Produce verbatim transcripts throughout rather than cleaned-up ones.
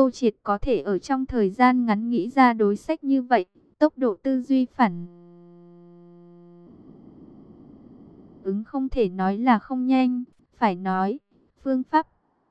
Tô Triệt có thể ở trong thời gian ngắn nghĩ ra đối sách như vậy, tốc độ tư duy phản ứng không thể nói là không nhanh, phải nói, phương pháp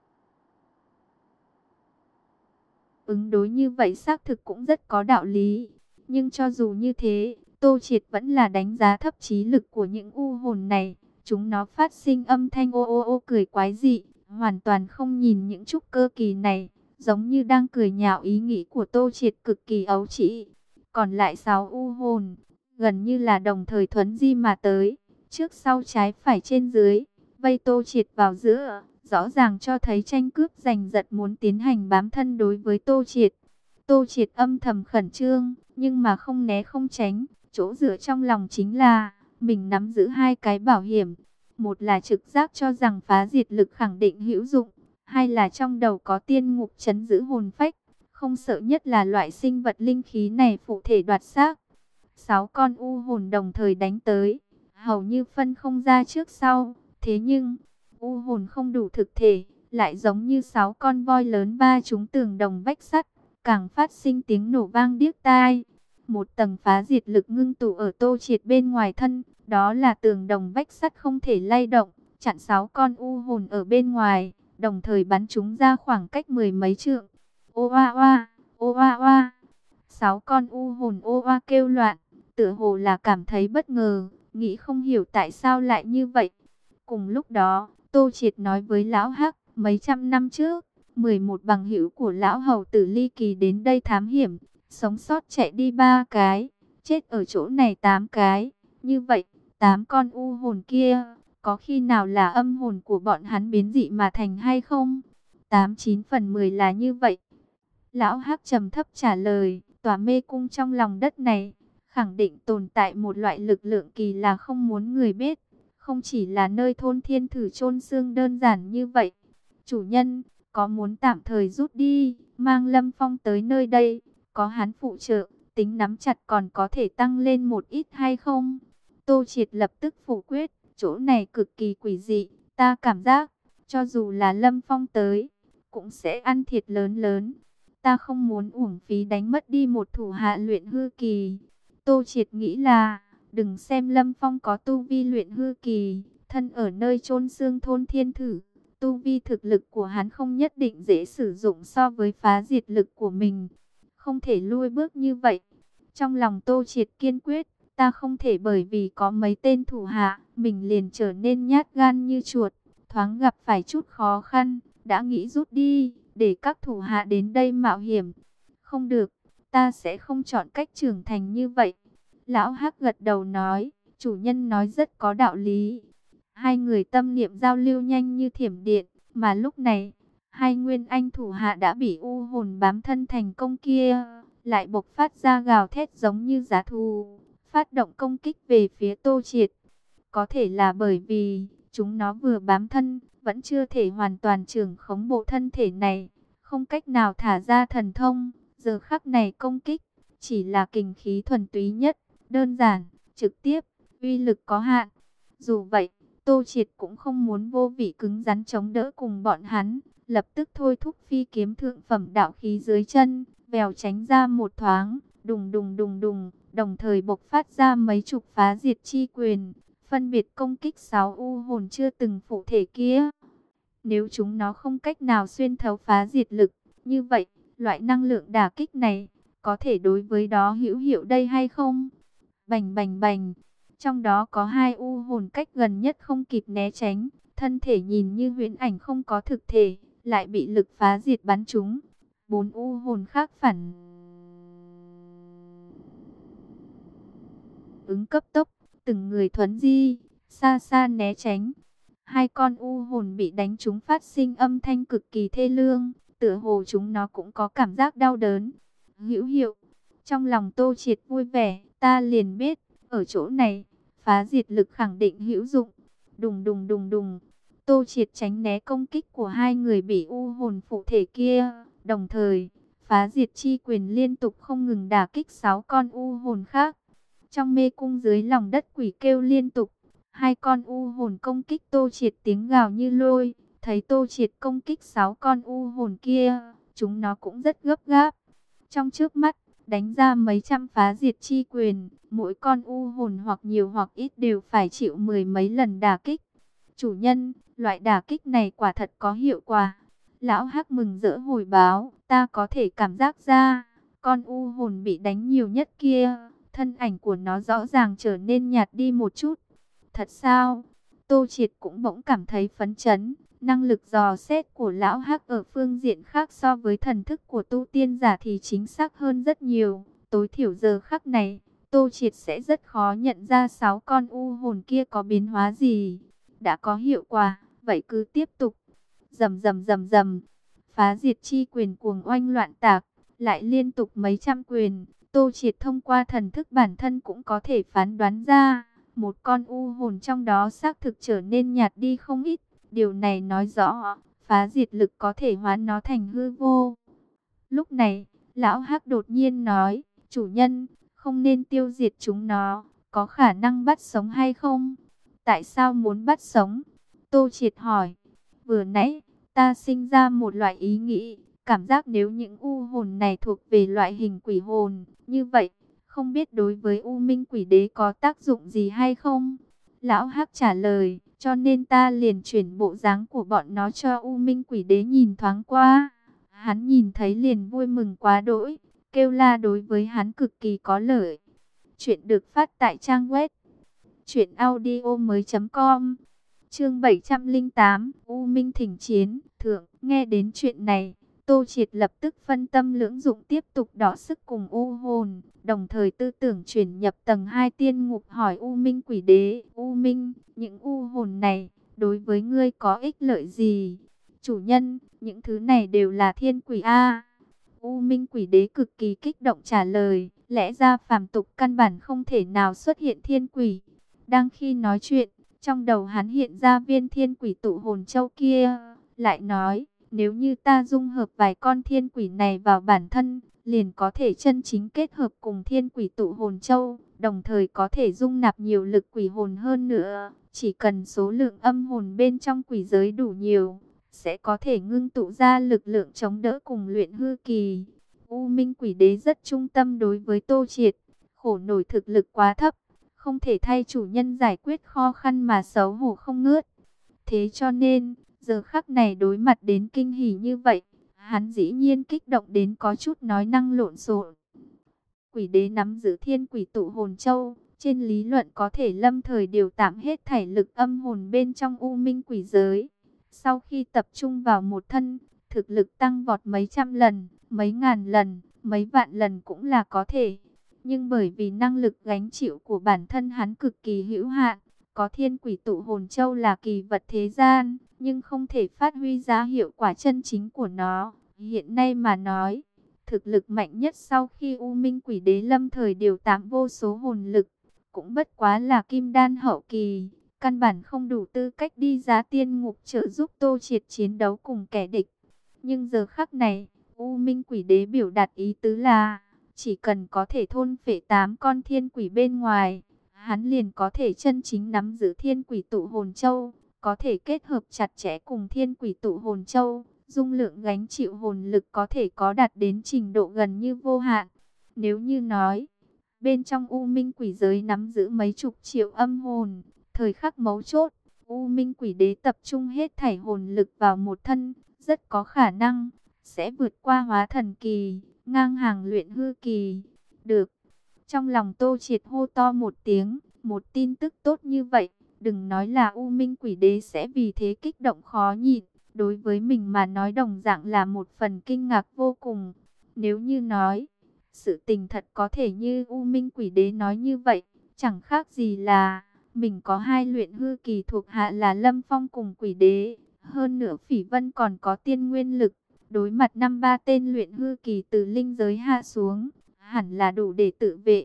ứng đối như vậy xác thực cũng rất có đạo lý. Nhưng cho dù như thế, Tô Triệt vẫn là đánh giá thấp trí lực của những u hồn này. Chúng nó phát sinh âm thanh ô ô ô cười quái dị, hoàn toàn không nhìn những trúc cơ kỳ này, giống như đang cười nhạo ý nghĩ của Tô Triệt cực kỳ ấu trĩ. Còn lại sáu u hồn, gần như là đồng thời thuấn di mà tới, trước sau trái phải trên dưới, vây Tô Triệt vào giữa, rõ ràng cho thấy tranh cướp giành giật muốn tiến hành bám thân đối với Tô Triệt. Tô Triệt âm thầm khẩn trương, nhưng mà không né không tránh, chỗ dựa trong lòng chính là mình nắm giữ hai cái bảo hiểm. Một là trực giác cho rằng phá diệt lực khẳng định hữu dụng, hai là trong đầu có tiên ngục trấn giữ hồn phách, không sợ nhất là loại sinh vật linh khí này phụ thể đoạt xác. Sáu con u hồn đồng thời đánh tới, hầu như phân không ra trước sau, thế nhưng u hồn không đủ thực thể, lại giống như sáu con voi lớn va trúng tường đồng vách sắt, càng phát sinh tiếng nổ vang điếc tai. Một tầng phá diệt lực ngưng tụ ở Tô Triệt bên ngoài thân, đó là tường đồng vách sắt không thể lay động, chặn sáu con u hồn ở bên ngoài, đồng thời bắn chúng ra khoảng cách mười mấy trượng. Ô oa oa, ô oa oa. Sáu con u hồn ô oa kêu loạn, tựa hồ là cảm thấy bất ngờ, nghĩ không hiểu tại sao lại như vậy. Cùng lúc đó, Tô Triệt nói với Lão Hắc, mấy trăm năm trước, mười một bằng hữu của Lão Hầu Tử Ly Kỳ đến đây thám hiểm, sống sót chạy đi ba cái, chết ở chỗ này tám cái. Như vậy, tám con u hồn kia, có khi nào là âm hồn của bọn hắn biến dị mà thành hay không? Tám chín phần mười là như vậy. Lão Hắc trầm thấp trả lời, tòa mê cung trong lòng đất này, khẳng định tồn tại một loại lực lượng kỳ lạ không muốn người biết. Không chỉ là nơi thôn thiên thử chôn xương đơn giản như vậy. Chủ nhân, có muốn tạm thời rút đi, mang Lâm Phong tới nơi đây, có hắn phụ trợ, tính nắm chặt còn có thể tăng lên một ít hay không? Tô Triệt lập tức phủ quyết, chỗ này cực kỳ quỷ dị, ta cảm giác, cho dù là Lâm Phong tới, cũng sẽ ăn thiệt lớn lớn. Ta không muốn uổng phí đánh mất đi một thủ hạ luyện hư kỳ. Tô Triệt nghĩ là, đừng xem Lâm Phong có tu vi luyện hư kỳ, thân ở nơi chôn xương thôn thiên thử. Tu vi thực lực của hắn không nhất định dễ sử dụng so với phá diệt lực của mình. Không thể lui bước như vậy. Trong lòng Tô Triệt kiên quyết, ta không thể bởi vì có mấy tên thủ hạ, mình liền trở nên nhát gan như chuột. Thoáng gặp phải chút khó khăn, đã nghĩ rút đi, để các thủ hạ đến đây mạo hiểm. Không được, ta sẽ không chọn cách trưởng thành như vậy. Lão Hắc gật đầu nói, chủ nhân nói rất có đạo lý. Hai người tâm niệm giao lưu nhanh như thiểm điện, mà lúc này, hai nguyên anh thủ hạ đã bị u hồn bám thân thành công kia, lại bộc phát ra gào thét giống như giá thú, phát động công kích về phía Tô Triệt. Có thể là bởi vì, chúng nó vừa bám thân, vẫn chưa thể hoàn toàn trưởng khống bộ thân thể này, không cách nào thả ra thần thông, giờ khắc này công kích, chỉ là kình khí thuần túy nhất, đơn giản, trực tiếp, uy lực có hạn. Dù vậy, Tô Triệt cũng không muốn vô vị cứng rắn chống đỡ cùng bọn hắn, lập tức thôi thúc phi kiếm thượng phẩm đạo khí dưới chân, vèo tránh ra một thoáng, đùng đùng đùng đùng, đồng thời bộc phát ra mấy chục phá diệt chi quyền, phân biệt công kích sáu u hồn chưa từng phụ thể kia. Nếu chúng nó không cách nào xuyên thấu phá diệt lực, như vậy, loại năng lượng đả kích này, có thể đối với đó hữu hiệu đây hay không? Bành bành bành. Trong đó có hai u hồn cách gần nhất không kịp né tránh, thân thể nhìn như huyễn ảnh không có thực thể, lại bị lực phá diệt bắn trúng. Bốn u hồn khác phản ứng cấp tốc, từng người thuấn di, xa xa né tránh. Hai con u hồn bị đánh trúng phát sinh âm thanh cực kỳ thê lương, tựa hồ chúng nó cũng có cảm giác đau đớn. Hữu hiệu. Trong lòng Tô Triệt vui vẻ, ta liền biết, ở chỗ này, phá diệt lực khẳng định hữu dụng. Đùng đùng đùng đùng. Tô Triệt tránh né công kích của hai người bị u hồn phụ thể kia, đồng thời, phá diệt chi quyền liên tục không ngừng đả kích sáu con u hồn khác. Trong mê cung dưới lòng đất quỷ kêu liên tục, hai con u hồn công kích Tô Triệt tiếng gào như lôi, thấy Tô Triệt công kích sáu con u hồn kia, chúng nó cũng rất gấp gáp. Trong trước mắt, đánh ra mấy trăm phá diệt chi quyền, mỗi con u hồn hoặc nhiều hoặc ít đều phải chịu mười mấy lần đả kích. Chủ nhân, loại đả kích này quả thật có hiệu quả. Lão Hắc mừng rỡ hồi báo, ta có thể cảm giác ra, con u hồn bị đánh nhiều nhất kia, thân ảnh của nó rõ ràng trở nên nhạt đi một chút. Thật sao? Tô Triệt cũng bỗng cảm thấy phấn chấn. Năng lực dò xét của Lão Hắc ở phương diện khác so với thần thức của tu tiên giả thì chính xác hơn rất nhiều. Tối thiểu giờ khắc này, Tô Triệt sẽ rất khó nhận ra sáu con u hồn kia có biến hóa gì. Đã có hiệu quả, vậy cứ tiếp tục. Rầm rầm rầm rầm, phá diệt chi quyền cuồng oanh loạn tạc, lại liên tục mấy trăm quyền. Tô Triệt thông qua thần thức bản thân cũng có thể phán đoán ra, một con u hồn trong đó xác thực trở nên nhạt đi không ít. Điều này nói rõ, phá diệt lực có thể hóa nó thành hư vô. Lúc này, Lão Hắc đột nhiên nói, chủ nhân, không nên tiêu diệt chúng nó, có khả năng bắt sống hay không? Tại sao muốn bắt sống? Tô Triệt hỏi, vừa nãy, ta sinh ra một loại ý nghĩ, cảm giác nếu những u hồn này thuộc về loại hình quỷ hồn, như vậy, không biết đối với U Minh Quỷ Đế có tác dụng gì hay không? Lão Hắc trả lời, cho nên ta liền chuyển bộ dáng của bọn nó cho U Minh Quỷ Đế nhìn thoáng qua. Hắn nhìn thấy liền vui mừng quá đỗi, kêu la đối với hắn cực kỳ có lợi. Chuyện được phát tại trang web truyện audio mới chấm com. Chương bảy trăm lẻ tám, U Minh thỉnh chiến, thượng. Nghe đến chuyện này, Tô Triệt lập tức phân tâm lưỡng dụng tiếp tục đọ sức cùng u hồn, đồng thời tư tưởng chuyển nhập tầng hai tiên ngục hỏi U Minh Quỷ Đế, U Minh, những u hồn này, đối với ngươi có ích lợi gì? Chủ nhân, những thứ này đều là thiên quỷ A. U Minh Quỷ Đế cực kỳ kích động trả lời, lẽ ra phàm tục căn bản không thể nào xuất hiện thiên quỷ. Đang khi nói chuyện, trong đầu hắn hiện ra viên thiên quỷ tụ hồn châu kia, lại nói, nếu như ta dung hợp vài con thiên quỷ này vào bản thân, liền có thể chân chính kết hợp cùng thiên quỷ tụ hồn châu, đồng thời có thể dung nạp nhiều lực quỷ hồn hơn nữa. Chỉ cần số lượng âm hồn bên trong quỷ giới đủ nhiều, sẽ có thể ngưng tụ ra lực lượng chống đỡ cùng luyện hư kỳ. U Minh Quỷ Đế rất trung tâm đối với Tô Triệt, khổ nổi thực lực quá thấp, không thể thay chủ nhân giải quyết khó khăn mà xấu hổ không ngớt. Thế cho nên, giờ khắc này đối mặt đến kinh hỉ như vậy, hắn dĩ nhiên kích động đến có chút nói năng lộn xộn. Quỷ Đế nắm giữ thiên quỷ tụ hồn châu, trên lý luận có thể lâm thời điều tạm hết thảy lực âm hồn bên trong U Minh quỷ giới. Sau khi tập trung vào một thân, thực lực tăng vọt mấy trăm lần, mấy ngàn lần, mấy vạn lần cũng là có thể. Nhưng bởi vì năng lực gánh chịu của bản thân hắn cực kỳ hữu hạn, có thiên quỷ tụ hồn châu là kỳ vật thế gian, nhưng không thể phát huy ra hiệu quả chân chính của nó. Hiện nay mà nói, thực lực mạnh nhất sau khi U Minh Quỷ Đế lâm thời điều tạm vô số hồn lực, cũng bất quá là kim đan hậu kỳ, căn bản không đủ tư cách đi giá tiên ngục trợ giúp Tô Triệt chiến đấu cùng kẻ địch. Nhưng giờ khắc này, U Minh Quỷ Đế biểu đạt ý tứ là, chỉ cần có thể thôn phệ tám con thiên quỷ bên ngoài, hắn liền có thể chân chính nắm giữ thiên quỷ tụ hồn châu, có thể kết hợp chặt chẽ cùng thiên quỷ tụ hồn châu, dung lượng gánh chịu hồn lực có thể có đạt đến trình độ gần như vô hạn. Nếu như nói, bên trong U Minh quỷ giới nắm giữ mấy chục triệu âm hồn, thời khắc mấu chốt, U Minh Quỷ Đế tập trung hết thảy hồn lực vào một thân, rất có khả năng sẽ vượt qua hóa thần kỳ, ngang hàng luyện hư kỳ. Được. Trong lòng Tô Triệt hô to một tiếng, một tin tức tốt như vậy, đừng nói là U Minh Quỷ Đế sẽ vì thế kích động khó nhịn, đối với mình mà nói đồng dạng là một phần kinh ngạc vô cùng. Nếu như nói, sự tình thật có thể như U Minh Quỷ Đế nói như vậy, chẳng khác gì là mình có hai luyện hư kỳ thuộc hạ là Lâm Phong cùng Quỷ Đế, hơn nữa Phỉ Vân còn có tiên nguyên lực, đối mặt năm ba tên luyện hư kỳ từ linh giới hạ xuống, hẳn là đủ để tự vệ.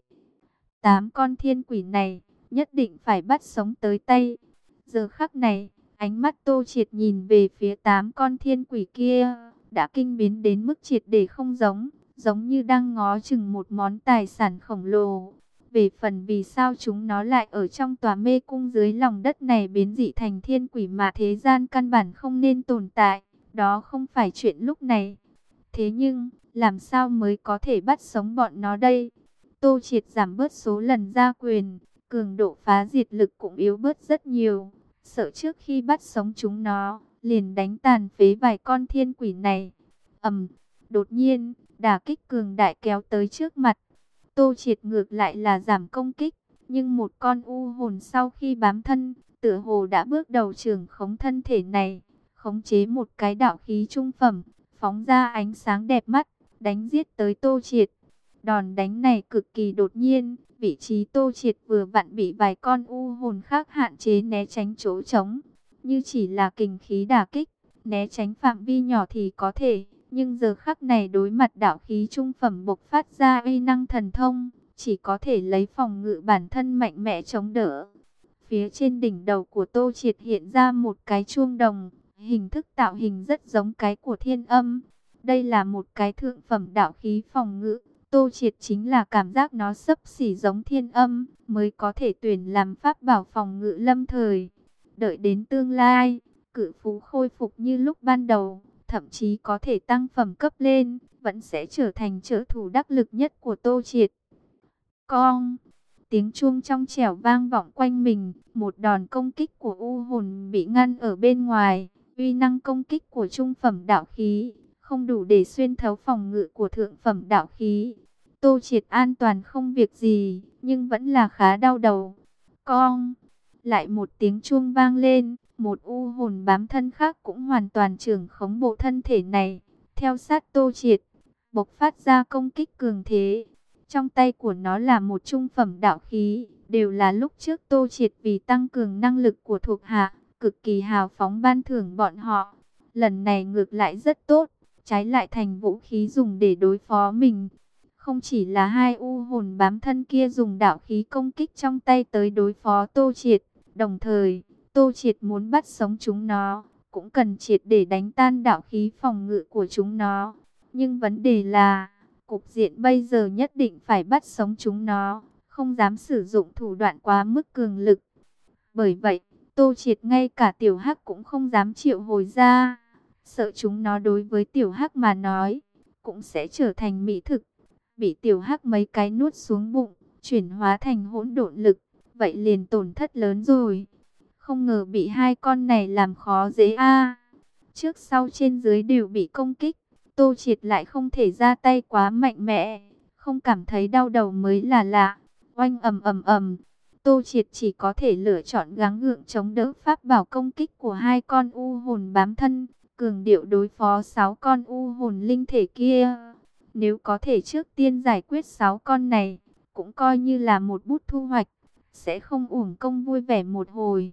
Tám con thiên quỷ này, nhất định phải bắt sống tới tay. Giờ khắc này, ánh mắt Tô Triệt nhìn về phía tám con thiên quỷ kia, đã kinh biến đến mức triệt để không giống, giống như đang ngó chừng một món tài sản khổng lồ. Về phần vì sao chúng nó lại ở trong tòa mê cung dưới lòng đất này biến dị thành thiên quỷ mà thế gian căn bản không nên tồn tại, đó không phải chuyện lúc này. Thế nhưng, làm sao mới có thể bắt sống bọn nó đây? Tô Triệt giảm bớt số lần ra quyền, cường độ phá diệt lực cũng yếu bớt rất nhiều. Sợ trước khi bắt sống chúng nó, liền đánh tàn phế vài con thiên quỷ này. Ầm, đột nhiên, đả kích cường đại kéo tới trước mặt. Tô Triệt ngược lại là giảm công kích, nhưng một con u hồn sau khi bám thân, tựa hồ đã bước đầu trưởng khống thân thể này, khống chế một cái đạo khí trung phẩm, phóng ra ánh sáng đẹp mắt, đánh giết tới Tô Triệt. Đòn đánh này cực kỳ đột nhiên, vị trí Tô Triệt vừa vặn bị vài con u hồn khác hạn chế né tránh chỗ trống. Như chỉ là kình khí đả kích, né tránh phạm vi nhỏ thì có thể, nhưng giờ khắc này đối mặt đạo khí trung phẩm bộc phát ra uy năng thần thông, chỉ có thể lấy phòng ngự bản thân mạnh mẽ chống đỡ. Phía trên đỉnh đầu của Tô Triệt hiện ra một cái chuông đồng, hình thức tạo hình rất giống cái của Thiên Âm. Đây là một cái thượng phẩm đạo khí phòng ngự. Tô Triệt chính là cảm giác nó xấp xỉ giống Thiên Âm, mới có thể tuyển làm pháp bảo phòng ngự lâm thời. Đợi đến tương lai, cự phú khôi phục như lúc ban đầu, thậm chí có thể tăng phẩm cấp lên, vẫn sẽ trở thành trợ thủ đắc lực nhất của Tô Triệt. Cong, tiếng chuông trong trẻo vang vọng quanh mình, một đòn công kích của u hồn bị ngăn ở bên ngoài, uy năng công kích của trung phẩm đạo khí không đủ để xuyên thấu phòng ngự của thượng phẩm đạo khí. Tô Triệt an toàn không việc gì, nhưng vẫn là khá đau đầu. Cong, lại một tiếng chuông vang lên, một u hồn bám thân khác cũng hoàn toàn trưởng khống bộ thân thể này, theo sát Tô Triệt, bộc phát ra công kích cường thế. Trong tay của nó là một trung phẩm đạo khí, đều là lúc trước Tô Triệt vì tăng cường năng lực của thuộc hạ, cực kỳ hào phóng ban thưởng bọn họ. Lần này ngược lại rất tốt, trái lại thành vũ khí dùng để đối phó mình. Không chỉ là hai u hồn bám thân kia dùng đạo khí công kích trong tay tới đối phó Tô Triệt, đồng thời, Tô Triệt muốn bắt sống chúng nó, cũng cần triệt để đánh tan đạo khí phòng ngự của chúng nó. Nhưng vấn đề là, cục diện bây giờ nhất định phải bắt sống chúng nó, không dám sử dụng thủ đoạn quá mức cường lực. Bởi vậy, Tô Triệt ngay cả Tiểu Hắc cũng không dám triệu hồi ra, sợ chúng nó đối với Tiểu Hắc mà nói, cũng sẽ trở thành mỹ thực, bị Tiểu Hắc mấy cái nuốt xuống bụng, chuyển hóa thành hỗn độn lực, vậy liền tổn thất lớn rồi. Không ngờ bị hai con này làm khó dễ a. Trước sau trên dưới đều bị công kích, Tô Triệt lại không thể ra tay quá mạnh mẽ, không cảm thấy đau đầu mới là lạ. Oanh ầm ầm ầm, Tô Triệt chỉ có thể lựa chọn gắng gượng chống đỡ pháp bảo công kích của hai con u hồn bám thân, cường điệu đối phó sáu con u hồn linh thể kia. Nếu có thể trước tiên giải quyết sáu con này, cũng coi như là một bút thu hoạch, sẽ không uổng công vui vẻ một hồi.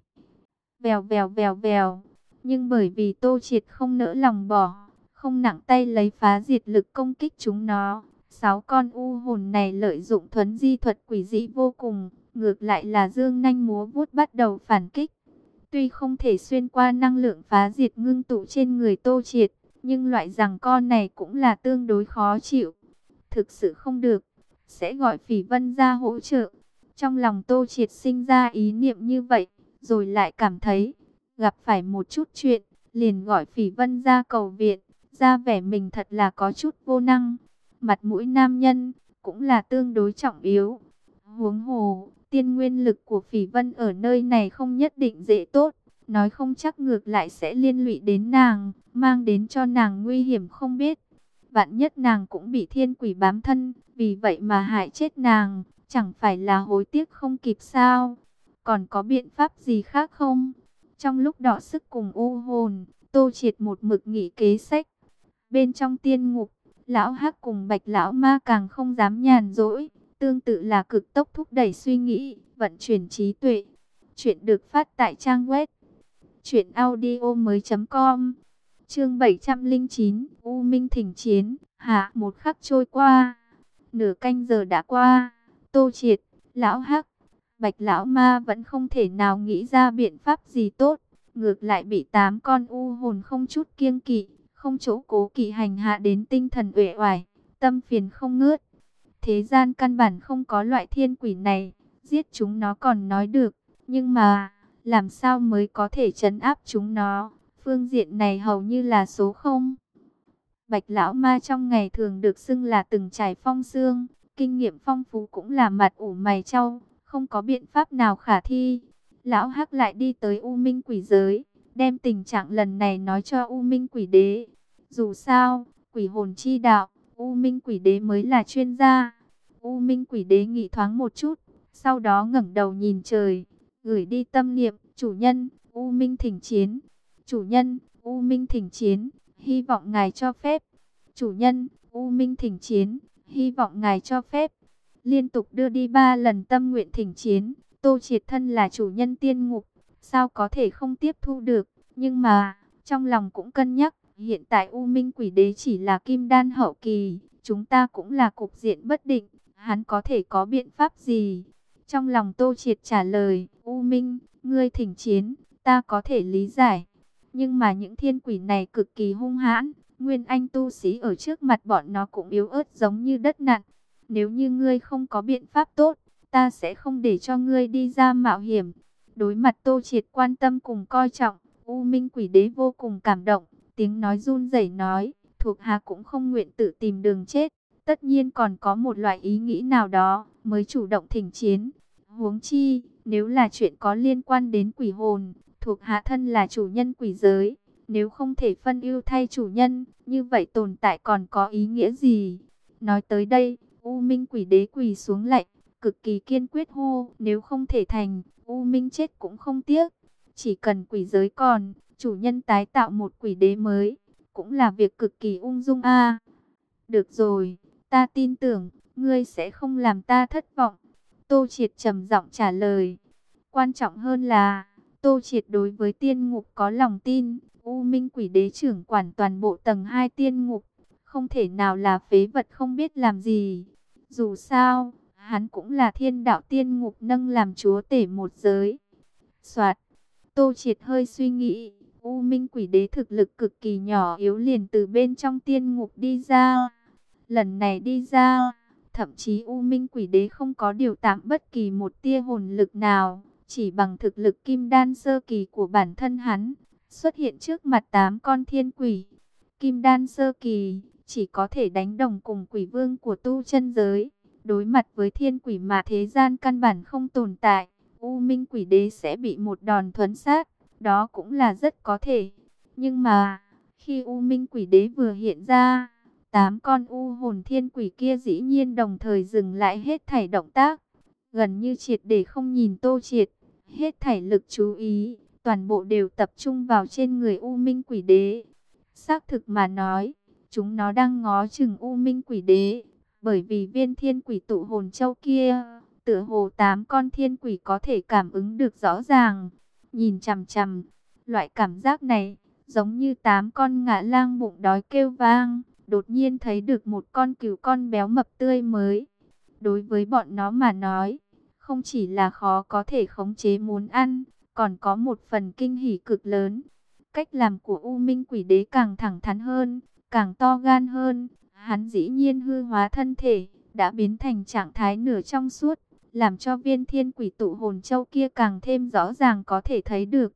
Vèo vèo vèo vèo, nhưng bởi vì Tô Triệt không nỡ lòng bỏ, không nặng tay lấy phá diệt lực công kích chúng nó, sáu con u hồn này lợi dụng thuấn di thuật quỷ dị vô cùng, ngược lại là dương nanh múa vuốt bắt đầu phản kích. Tuy không thể xuyên qua năng lượng phá diệt ngưng tụ trên người Tô Triệt, nhưng loại giằng co này cũng là tương đối khó chịu. Thực sự không được, sẽ gọi Phỉ Vân ra hỗ trợ. Trong lòng Tô Triệt sinh ra ý niệm như vậy, rồi lại cảm thấy gặp phải một chút chuyện, liền gọi Phỉ Vân ra cầu viện, ra vẻ mình thật là có chút vô năng. Mặt mũi nam nhân cũng là tương đối trọng yếu. Huống hồ, tiên nguyên lực của Phỉ Vân ở nơi này không nhất định dễ tốt, nói không chắc ngược lại sẽ liên lụy đến nàng, mang đến cho nàng nguy hiểm không biết. Vạn nhất nàng cũng bị thiên quỷ bám thân, vì vậy mà hại chết nàng, chẳng phải là hối tiếc không kịp sao? Còn có biện pháp gì khác không? Trong lúc đọ sức cùng u hồn, Tô Triệt một mực nghĩ kế sách. Bên trong tiên ngục, lão Hắc cùng Bạch lão ma càng không dám nhàn rỗi, tương tự là cực tốc thúc đẩy suy nghĩ, vận chuyển trí tuệ. Chuyện được phát tại trang web truyện audio mới.com. Chương bảy trăm lẻ chín, U Minh thỉnh chiến. Hạ, một khắc trôi qua, nửa canh giờ đã qua, Tô Triệt, lão Hắc, Bạch lão ma vẫn không thể nào nghĩ ra biện pháp gì tốt, ngược lại bị tám con u hồn không chút kiêng kỵ, không chỗ cố kỵ hành hạ đến tinh thần uể oải, tâm phiền không ngớt. Thế gian căn bản không có loại thiên quỷ này, giết chúng nó còn nói được, nhưng mà làm sao mới có thể trấn áp chúng nó? Phương diện này hầu như là số không. Bạch lão ma trong ngày thường được xưng là từng trải phong sương, kinh nghiệm phong phú cũng là mặt ủ mày chau, không có biện pháp nào khả thi. Lão Hắc lại đi tới U Minh quỷ giới, đem tình trạng lần này nói cho U Minh quỷ đế. Dù sao, quỷ hồn chi đạo, U Minh quỷ đế mới là chuyên gia. U Minh quỷ đế nghĩ thoáng một chút, sau đó ngẩng đầu nhìn trời, gửi đi tâm niệm, chủ nhân, U Minh thỉnh chiến. Chủ nhân, U Minh thỉnh chiến, hy vọng ngài cho phép. Chủ nhân, U Minh thỉnh chiến, hy vọng ngài cho phép. Liên tục đưa đi ba lần tâm nguyện thỉnh chiến, Tô Triệt thân là chủ nhân tiên ngục, sao có thể không tiếp thu được. Nhưng mà, trong lòng cũng cân nhắc, hiện tại U Minh quỷ đế chỉ là kim đan hậu kỳ, chúng ta cũng là cục diện bất định, hắn có thể có biện pháp gì? Trong lòng Tô Triệt trả lời, U Minh, ngươi thỉnh chiến, ta có thể lý giải. Nhưng mà những thiên quỷ này cực kỳ hung hãn, nguyên anh tu sĩ ở trước mặt bọn nó cũng yếu ớt giống như đất nặn. Nếu như ngươi không có biện pháp tốt, ta sẽ không để cho ngươi đi ra mạo hiểm. Đối mặt Tô Triệt quan tâm cùng coi trọng, U Minh quỷ đế vô cùng cảm động, tiếng nói run rẩy nói, thuộc hạ cũng không nguyện tự tìm đường chết. Tất nhiên còn có một loại ý nghĩ nào đó mới chủ động thỉnh chiến. Huống chi, nếu là chuyện có liên quan đến quỷ hồn, thuộc hạ thân là chủ nhân quỷ giới, nếu không thể phân ưu thay chủ nhân, như vậy tồn tại còn có ý nghĩa gì? Nói tới đây, U Minh quỷ đế quỳ xuống lạy, cực kỳ kiên quyết hô, nếu không thể thành, U Minh chết cũng không tiếc. Chỉ cần quỷ giới còn, chủ nhân tái tạo một quỷ đế mới, cũng là việc cực kỳ ung dung a. Được rồi, ta tin tưởng, ngươi sẽ không làm ta thất vọng. Tô Triệt trầm giọng trả lời. Quan trọng hơn là, Tô Triệt đối với tiên ngục có lòng tin, U Minh quỷ đế trưởng quản toàn bộ tầng hai tiên ngục, không thể nào là phế vật không biết làm gì. Dù sao, hắn cũng là thiên đạo tiên ngục nâng làm chúa tể một giới. Soạt, Tô Triệt hơi suy nghĩ, U Minh quỷ đế thực lực cực kỳ nhỏ yếu liền từ bên trong tiên ngục đi ra. Lần này đi ra, thậm chí U Minh quỷ đế không có điều tạm bất kỳ một tia hồn lực nào, chỉ bằng thực lực kim đan sơ kỳ của bản thân hắn, xuất hiện trước mặt tám con thiên quỷ. Kim đan sơ kỳ, chỉ có thể đánh đồng cùng quỷ vương của tu chân giới. Đối mặt với thiên quỷ mà thế gian căn bản không tồn tại, U Minh quỷ đế sẽ bị một đòn thuấn sát, đó cũng là rất có thể. Nhưng mà, khi U Minh quỷ đế vừa hiện ra, tám con u hồn thiên quỷ kia dĩ nhiên đồng thời dừng lại hết thảy động tác, gần như triệt để không nhìn Tô Triệt, hết thảy lực chú ý, toàn bộ đều tập trung vào trên người U Minh quỷ đế. Xác thực mà nói, chúng nó đang ngó chừng U Minh quỷ đế, bởi vì viên thiên quỷ tụ hồn châu kia, tựa hồ tám con thiên quỷ có thể cảm ứng được rõ ràng, nhìn chằm chằm. Loại cảm giác này, giống như tám con ngạ lang bụng đói kêu vang, đột nhiên thấy được một con cừu con béo mập tươi mới. Đối với bọn nó mà nói, không chỉ là khó có thể khống chế muốn ăn, còn có một phần kinh hỉ cực lớn. Cách làm của U Minh quỷ đế càng thẳng thắn hơn, càng to gan hơn. Hắn dĩ nhiên hư hóa thân thể, đã biến thành trạng thái nửa trong suốt, làm cho viên thiên quỷ tụ hồn châu kia càng thêm rõ ràng có thể thấy được.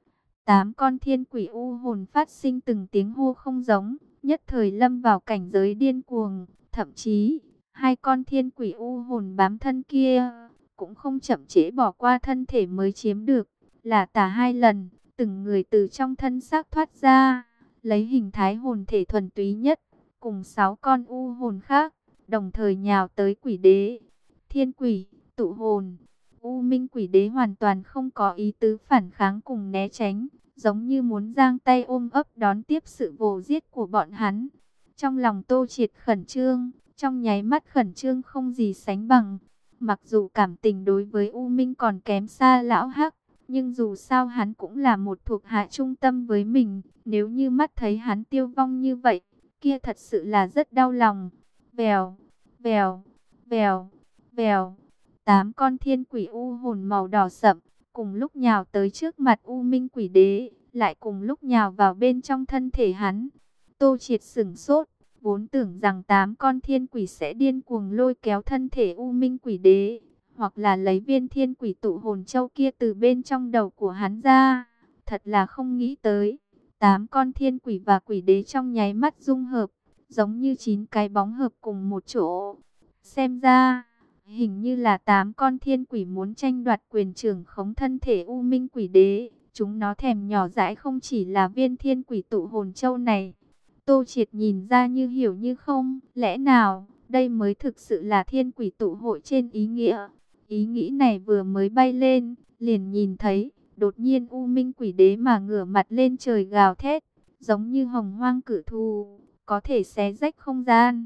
Tám con thiên quỷ u hồn phát sinh từng tiếng hô không giống, nhất thời lâm vào cảnh giới điên cuồng. Thậm chí, hai con thiên quỷ u hồn bám thân kia, cũng không chậm trễ bỏ qua thân thể mới chiếm được, là tả hai lần, từng người từ trong thân xác thoát ra, lấy hình thái hồn thể thuần túy nhất, cùng sáu con u hồn khác, đồng thời nhào tới quỷ đế. Thiên quỷ, tụ hồn, U Minh quỷ đế hoàn toàn không có ý tứ phản kháng cùng né tránh, giống như muốn giang tay ôm ấp đón tiếp sự vồ giết của bọn hắn. Trong lòng Tô Triệt khẩn trương, trong nháy mắt khẩn trương không gì sánh bằng. Mặc dù cảm tình đối với U Minh còn kém xa lão Hắc, nhưng dù sao hắn cũng là một thuộc hạ trung tâm với mình. Nếu như mắt thấy hắn tiêu vong như vậy, kia thật sự là rất đau lòng. Vèo, vèo, vèo, vèo. Tám con thiên quỷ u hồn màu đỏ sậm, cùng lúc nhào tới trước mặt U Minh quỷ đế, lại cùng lúc nhào vào bên trong thân thể hắn. Tô Triệt sửng sốt, vốn tưởng rằng tám con thiên quỷ sẽ điên cuồng lôi kéo thân thể U Minh quỷ đế, hoặc là lấy viên thiên quỷ tụ hồn châu kia từ bên trong đầu của hắn ra. Thật là không nghĩ tới, tám con thiên quỷ và quỷ đế trong nháy mắt dung hợp, giống như chín cái bóng hợp cùng một chỗ. Xem ra, hình như là tám con thiên quỷ muốn tranh đoạt quyền trưởng khống thân thể U Minh Quỷ Đế. Chúng nó thèm nhỏ dãi không chỉ là viên thiên quỷ tụ hồn châu này. Tô Triệt nhìn ra như hiểu như không, lẽ nào đây mới thực sự là thiên quỷ tụ hội trên ý nghĩa. Ý nghĩ này vừa mới bay lên, liền nhìn thấy, đột nhiên U Minh Quỷ Đế mà ngửa mặt lên trời gào thét, giống như hồng hoang cự thú, có thể xé rách không gian.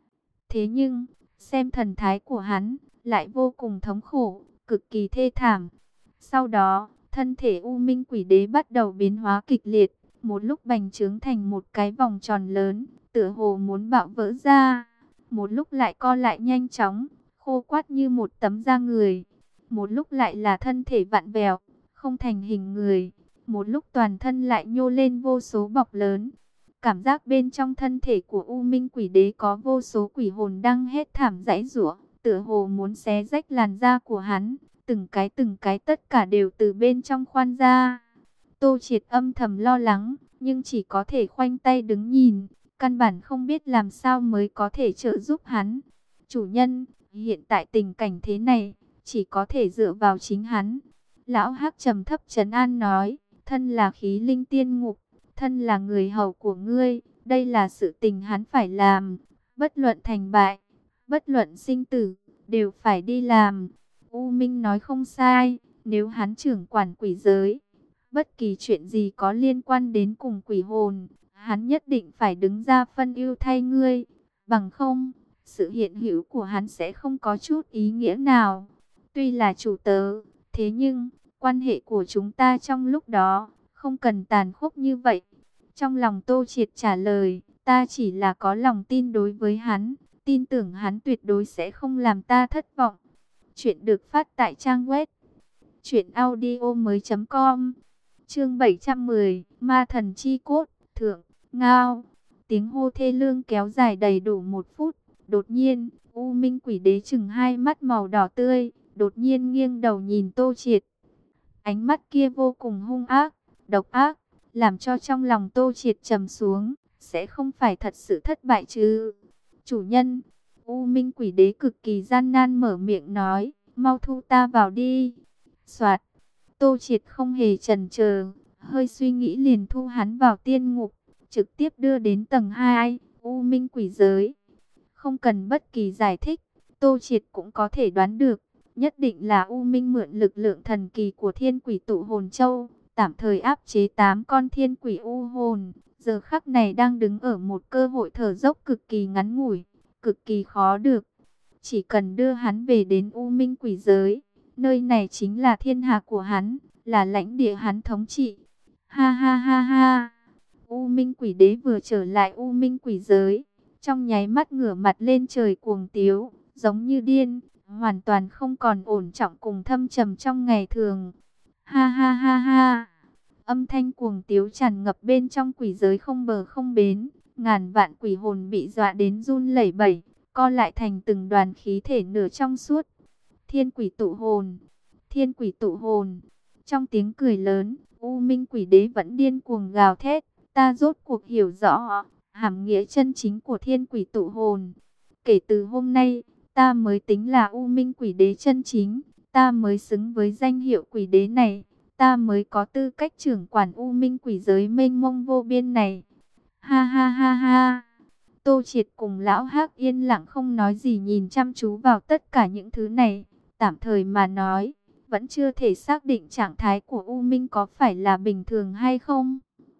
Thế nhưng, xem thần thái của hắn, lại vô cùng thống khổ, cực kỳ thê thảm. Sau đó, thân thể U Minh Quỷ Đế bắt đầu biến hóa kịch liệt, một lúc bành trướng thành một cái vòng tròn lớn, tựa hồ muốn bạo vỡ ra. Một lúc lại co lại nhanh chóng, khô quắt như một tấm da người. Một lúc lại là thân thể vặn vẹo, không thành hình người. Một lúc toàn thân lại nhô lên vô số bọc lớn. Cảm giác bên trong thân thể của U Minh Quỷ Đế có vô số quỷ hồn đang hét thảm giãy giụa, tựa hồ muốn xé rách làn da của hắn. Từng cái từng cái tất cả đều từ bên trong khoan ra. Tô Triệt âm thầm lo lắng, nhưng chỉ có thể khoanh tay đứng nhìn, căn bản không biết làm sao mới có thể trợ giúp hắn. Chủ nhân, hiện tại tình cảnh thế này, chỉ có thể dựa vào chính hắn. Lão Hắc trầm thấp trấn an nói, thân là khí linh tiên ngục, thân là người hầu của ngươi, đây là sự tình hắn phải làm, bất luận thành bại, bất luận sinh tử, đều phải đi làm. U Minh nói không sai, nếu hắn trưởng quản quỷ giới, bất kỳ chuyện gì có liên quan đến cùng quỷ hồn, hắn nhất định phải đứng ra phân ưu thay ngươi, bằng không, sự hiện hữu của hắn sẽ không có chút ý nghĩa nào. Tuy là chủ tớ, thế nhưng, quan hệ của chúng ta trong lúc đó, không cần tàn khốc như vậy. Trong lòng Tô Triệt trả lời, ta chỉ là có lòng tin đối với hắn, tin tưởng hắn tuyệt đối sẽ không làm ta thất vọng. Chuyện được phát tại trang web truyện audio mới.com. Chương bảy trăm mười, Ma Thần Chi Cốt, Thượng, Ngao. Tiếng hô thê lương kéo dài đầy đủ một phút. Đột nhiên, U Minh Quỷ Đế chừng hai mắt màu đỏ tươi, đột nhiên nghiêng đầu nhìn Tô Triệt. Ánh mắt kia vô cùng hung ác, độc ác, làm cho trong lòng Tô Triệt trầm xuống, sẽ không phải thật sự thất bại chứ. Chủ nhân, U Minh Quỷ Đế cực kỳ gian nan mở miệng nói, mau thu ta vào đi. Soạt, Tô Triệt không hề chần chờ, hơi suy nghĩ liền thu hắn vào tiên ngục, trực tiếp đưa đến tầng hai, U Minh Quỷ Giới. Không cần bất kỳ giải thích, Tô Triệt cũng có thể đoán được, nhất định là U Minh mượn lực lượng thần kỳ của thiên quỷ tụ hồn châu, tạm thời áp chế tám con thiên quỷ u hồn, giờ khắc này đang đứng ở một cơ hội thở dốc cực kỳ ngắn ngủi, cực kỳ khó được. Chỉ cần đưa hắn về đến U Minh Quỷ Giới, nơi này chính là thiên hạ của hắn, là lãnh địa hắn thống trị. Ha ha ha ha. U Minh Quỷ Đế vừa trở lại U Minh Quỷ Giới, trong nháy mắt ngửa mặt lên trời cuồng tiếu, giống như điên, hoàn toàn không còn ổn trọng cùng thâm trầm trong ngày thường. Ha ha ha ha. Âm thanh cuồng tiếu tràn ngập bên trong quỷ giới không bờ không bến, ngàn vạn quỷ hồn bị dọa đến run lẩy bẩy, co lại thành từng đoàn khí thể nửa trong suốt. Thiên quỷ tụ hồn, thiên quỷ tụ hồn. Trong tiếng cười lớn, U Minh Quỷ Đế vẫn điên cuồng gào thét, ta rốt cuộc hiểu rõ hàm nghĩa chân chính của thiên quỷ tụ hồn. Kể từ hôm nay, ta mới tính là U Minh Quỷ Đế chân chính, ta mới xứng với danh hiệu quỷ đế này, ta mới có tư cách trưởng quản U Minh Quỷ Giới mênh mông vô biên này. Ha ha ha ha. Tô Triệt cùng lão Hắc yên lặng không nói gì nhìn chăm chú vào tất cả những thứ này. Tạm thời mà nói, vẫn chưa thể xác định trạng thái của U Minh có phải là bình thường hay không.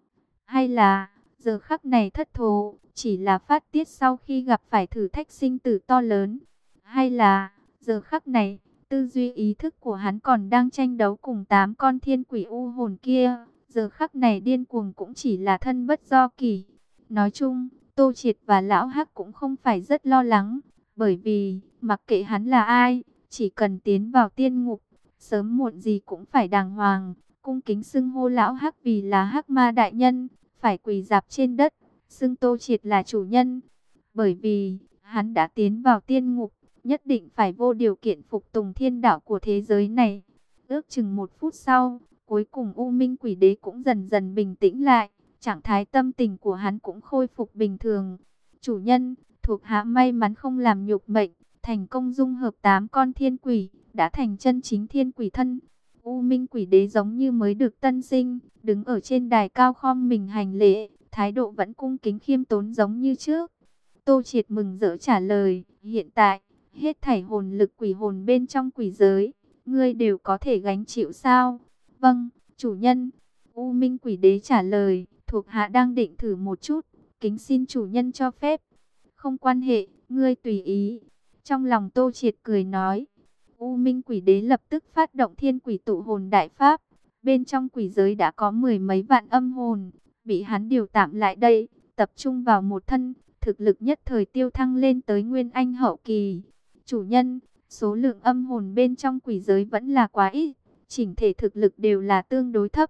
Hay là, giờ khắc này thất thố, chỉ là phát tiết sau khi gặp phải thử thách sinh tử to lớn. Hay là, giờ khắc này, tư duy ý thức của hắn còn đang tranh đấu cùng tám con thiên quỷ u hồn kia. Giờ khắc này điên cuồng cũng chỉ là thân bất do kỳ. Nói chung, Tô Triệt và Lão Hắc cũng không phải rất lo lắng. Bởi vì, mặc kệ hắn là ai, chỉ cần tiến vào tiên ngục, sớm muộn gì cũng phải đàng hoàng. Cung kính xưng hô Lão Hắc vì là Hắc Ma Đại Nhân, phải quỳ rạp trên đất, xưng Tô Triệt là chủ nhân. Bởi vì, hắn đã tiến vào tiên ngục, nhất định phải vô điều kiện phục tùng thiên đạo của thế giới này. Ước chừng một phút sau, cuối cùng U Minh Quỷ Đế cũng dần dần bình tĩnh lại, trạng thái tâm tình của hắn cũng khôi phục bình thường. chủ nhân, thuộc hạ may mắn không làm nhục mệnh, thành công dung hợp tám con thiên quỷ, đã thành chân chính thiên quỷ thân. U Minh Quỷ Đế giống như mới được tân sinh, đứng ở trên đài cao khom mình hành lễ, thái độ vẫn cung kính khiêm tốn giống như trước. Tô Triệt mừng rỡ trả lời, hiện tại, hết thảy hồn lực quỷ hồn bên trong quỷ giới, ngươi đều có thể gánh chịu sao? Vâng, chủ nhân. U Minh Quỷ Đế trả lời, thuộc hạ đang định thử một chút, kính xin chủ nhân cho phép. Không quan hệ, ngươi tùy ý. Trong lòng Tô Triệt cười nói. U Minh Quỷ Đế lập tức phát động thiên quỷ tụ hồn đại pháp. Bên trong quỷ giới đã có mười mấy vạn âm hồn, bị hắn điều tạm lại đây, tập trung vào một thân, thực lực nhất thời tiêu thăng lên tới Nguyên Anh hậu kỳ. Chủ nhân, số lượng âm hồn bên trong quỷ giới vẫn là quá ít, chỉnh thể thực lực đều là tương đối thấp.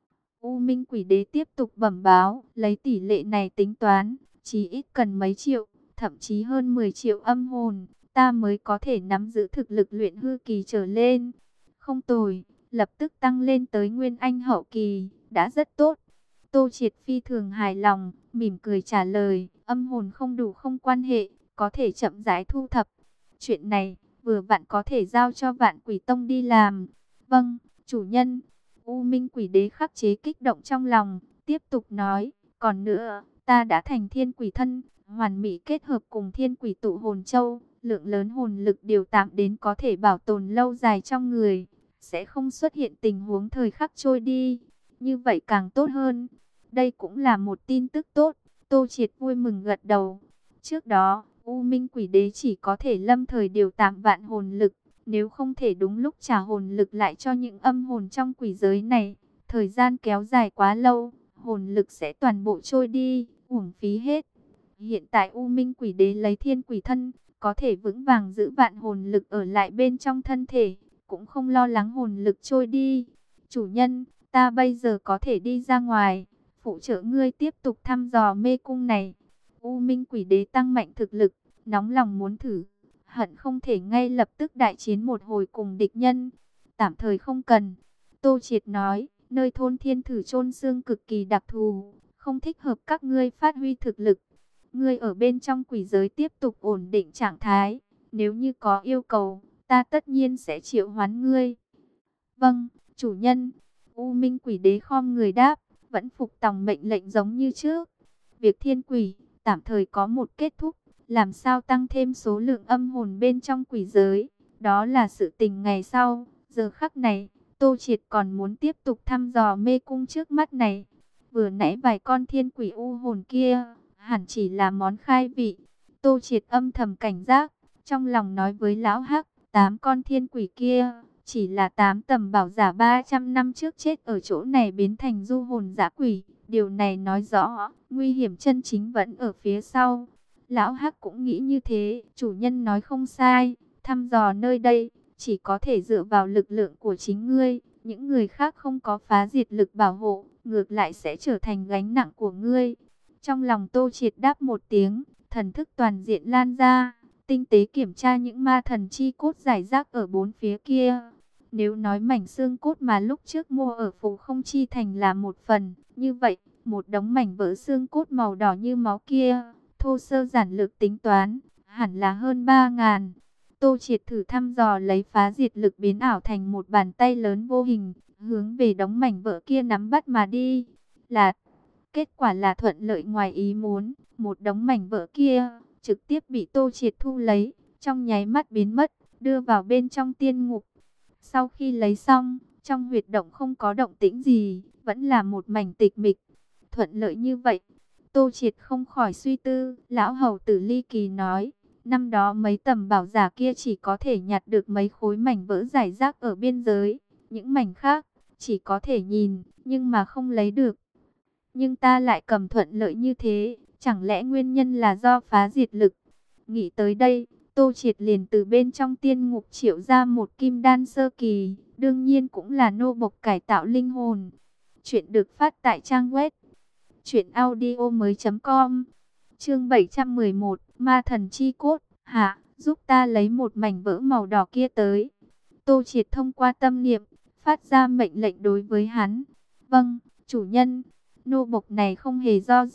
U Minh Quỷ Đế tiếp tục bẩm báo, lấy tỷ lệ này tính toán, chỉ ít cần mấy triệu, thậm chí hơn mười triệu âm hồn, ta mới có thể nắm giữ thực lực luyện hư kỳ trở lên. Không tồi, lập tức tăng lên tới Nguyên Anh hậu kỳ, đã rất tốt. Tô Triệt phi thường hài lòng, mỉm cười trả lời, âm hồn không đủ không quan hệ, có thể chậm rãi thu thập. Chuyện này, vừa vặn có thể giao cho Vạn Quỷ Tông đi làm. Vâng, chủ nhân. U Minh Quỷ Đế khắc chế kích động trong lòng, tiếp tục nói, còn nữa, ta đã thành thiên quỷ thân, hoàn mỹ kết hợp cùng thiên quỷ tụ hồn châu, lượng lớn hồn lực điều tạm đến có thể bảo tồn lâu dài trong người, sẽ không xuất hiện tình huống thời khắc trôi đi, như vậy càng tốt hơn. Đây cũng là một tin tức tốt, Tô Triệt vui mừng gật đầu. Trước đó, U Minh Quỷ Đế chỉ có thể lâm thời điều tạm vạn hồn lực, nếu không thể đúng lúc trả hồn lực lại cho những âm hồn trong quỷ giới này, thời gian kéo dài quá lâu, hồn lực sẽ toàn bộ trôi đi, uổng phí hết. Hiện tại U Minh Quỷ Đế lấy thiên quỷ thân, có thể vững vàng giữ vạn hồn lực ở lại bên trong thân thể, cũng không lo lắng hồn lực trôi đi. Chủ nhân, ta bây giờ có thể đi ra ngoài, phụ trợ ngươi tiếp tục thăm dò mê cung này. U Minh Quỷ Đế tăng mạnh thực lực, nóng lòng muốn thử, hận không thể ngay lập tức đại chiến một hồi cùng địch nhân. Tạm thời không cần. Tô Triệt nói, nơi thôn thiên thử chôn xương cực kỳ đặc thù, không thích hợp các ngươi phát huy thực lực. Ngươi ở bên trong quỷ giới tiếp tục ổn định trạng thái. Nếu như có yêu cầu, ta tất nhiên sẽ triệu hoán ngươi. Vâng, chủ nhân. U Minh Quỷ Đế khom người đáp, vẫn phục tòng mệnh lệnh giống như trước. Việc thiên quỷ, tạm thời có một kết thúc. Làm sao tăng thêm số lượng âm hồn bên trong quỷ giới, đó là sự tình ngày sau. Giờ khắc này, Tô Triệt còn muốn tiếp tục thăm dò mê cung trước mắt này. Vừa nãy vài con thiên quỷ u hồn kia, hẳn chỉ là món khai vị. Tô Triệt âm thầm cảnh giác, trong lòng nói với lão Hắc, tám con thiên quỷ kia, chỉ là tám tầm bảo giả ba trăm năm trước chết ở chỗ này biến thành du hồn dã quỷ. Điều này nói rõ, nguy hiểm chân chính vẫn ở phía sau. Lão Hắc cũng nghĩ như thế, chủ nhân nói không sai, thăm dò nơi đây, chỉ có thể dựa vào lực lượng của chính ngươi, những người khác không có phá diệt lực bảo hộ, ngược lại sẽ trở thành gánh nặng của ngươi. Trong lòng Tô Triệt đáp một tiếng, thần thức toàn diện lan ra, tinh tế kiểm tra những ma thần chi cốt rải rác ở bốn phía kia. Nếu nói mảnh xương cốt mà lúc trước mua ở Phù Không Chi Thành là một phần, như vậy, một đống mảnh vỡ xương cốt màu đỏ như máu kia, thô sơ giản lược tính toán, hẳn là hơn ba ngàn. Tô Triệt thử thăm dò lấy phá diệt lực biến ảo thành một bàn tay lớn vô hình, hướng về đống mảnh vỡ kia nắm bắt mà đi. Là, kết quả là thuận lợi ngoài ý muốn, một đống mảnh vỡ kia trực tiếp bị Tô Triệt thu lấy, trong nháy mắt biến mất, đưa vào bên trong tiên ngục. Sau khi lấy xong, trong huyệt động không có động tĩnh gì, vẫn là một mảnh tịch mịch. Thuận lợi như vậy, Tô Triệt không khỏi suy tư. Lão hầu tử ly kỳ nói, năm đó mấy tầm bảo giả kia chỉ có thể nhặt được mấy khối mảnh vỡ rải rác ở biên giới, những mảnh khác chỉ có thể nhìn, nhưng mà không lấy được. Nhưng ta lại cầm thuận lợi như thế, chẳng lẽ nguyên nhân là do phá diệt lực? Nghĩ tới đây, Tô Triệt liền từ bên trong tiên ngục triệu ra một kim đan sơ kỳ, đương nhiên cũng là nô bộc cải tạo linh hồn. Chuyện được phát tại trang web truyện audio mới chấm com. Chương bảy trăm mười một, Ma thần chi cốt. Hạ, giúp ta lấy một mảnh vỡ màu đỏ kia tới. Tô Triệt thông qua tâm niệm, phát ra mệnh lệnh đối với hắn. Vâng, chủ nhân. Nô bộc này không hề do dự,